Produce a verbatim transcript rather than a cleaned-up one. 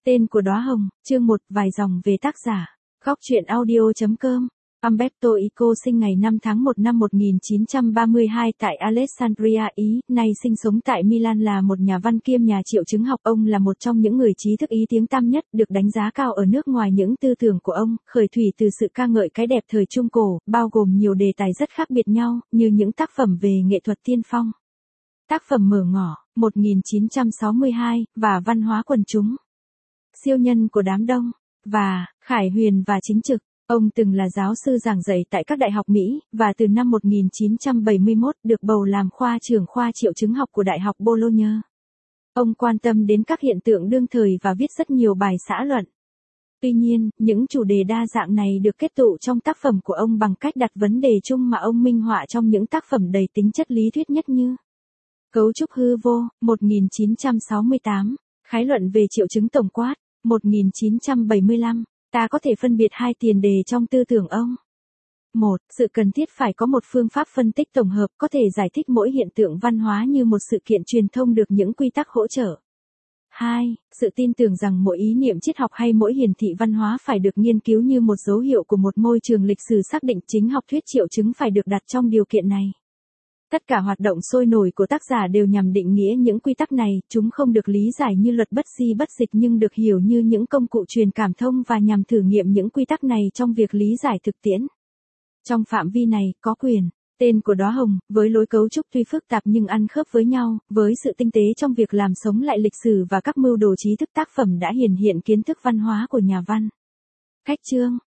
Tên của đóa hồng, chương một, vài dòng về tác giả. Góc truyện audio chấm com. Umberto Eco sinh ngày năm tháng một năm một nghìn chín trăm ba mươi hai tại Alessandria, Ý, nay sinh sống tại Milan, là một nhà văn kiêm nhà triệu chứng học. Ông là một trong những người trí thức Ý tiếng tăm nhất, được đánh giá cao ở nước ngoài. Những tư tưởng của ông khởi thủy từ sự ca ngợi cái đẹp thời Trung Cổ, bao gồm nhiều đề tài rất khác biệt nhau, như những tác phẩm về nghệ thuật tiên phong, tác phẩm mở ngỏ, một nghìn chín trăm sáu mươi hai, và văn hóa quần chúng, siêu nhân của đám đông, và khải huyền và chính trực. Ông từng là giáo sư giảng dạy tại các đại học Mỹ, và từ năm một nghìn chín trăm bảy mươi mốt được bầu làm khoa trưởng khoa triệu chứng học của Đại học Bologna. Ông quan tâm đến các hiện tượng đương thời và viết rất nhiều bài xã luận. Tuy nhiên, những chủ đề đa dạng này được kết tụ trong tác phẩm của ông bằng cách đặt vấn đề chung mà ông minh họa trong những tác phẩm đầy tính chất lý thuyết nhất như Cấu trúc hư vô, một nghìn chín trăm sáu mươi tám, Khái luận về triệu chứng tổng quát, một nghìn chín trăm bảy mươi lăm. Ta có thể phân biệt hai tiền đề trong tư tưởng ông. một. Sự cần thiết phải có một phương pháp phân tích tổng hợp có thể giải thích mỗi hiện tượng văn hóa như một sự kiện truyền thông được những quy tắc hỗ trợ. hai. Sự tin tưởng rằng mỗi ý niệm triết học hay mỗi hiển thị văn hóa phải được nghiên cứu như một dấu hiệu của một môi trường lịch sử xác định. Chính học thuyết triệu chứng phải được đặt trong điều kiện này. Tất cả hoạt động sôi nổi của tác giả đều nhằm định nghĩa những quy tắc này. Chúng không được lý giải như luật bất di bất dịch nhưng được hiểu như những công cụ truyền cảm thông và nhằm thử nghiệm những quy tắc này trong việc lý giải thực tiễn. Trong phạm vi này, có quyền, tên của đóa hồng, với lối cấu trúc tuy phức tạp nhưng ăn khớp với nhau, với sự tinh tế trong việc làm sống lại lịch sử và các mưu đồ trí thức. Tác phẩm đã hiển hiện kiến thức văn hóa của nhà văn. Cách chương,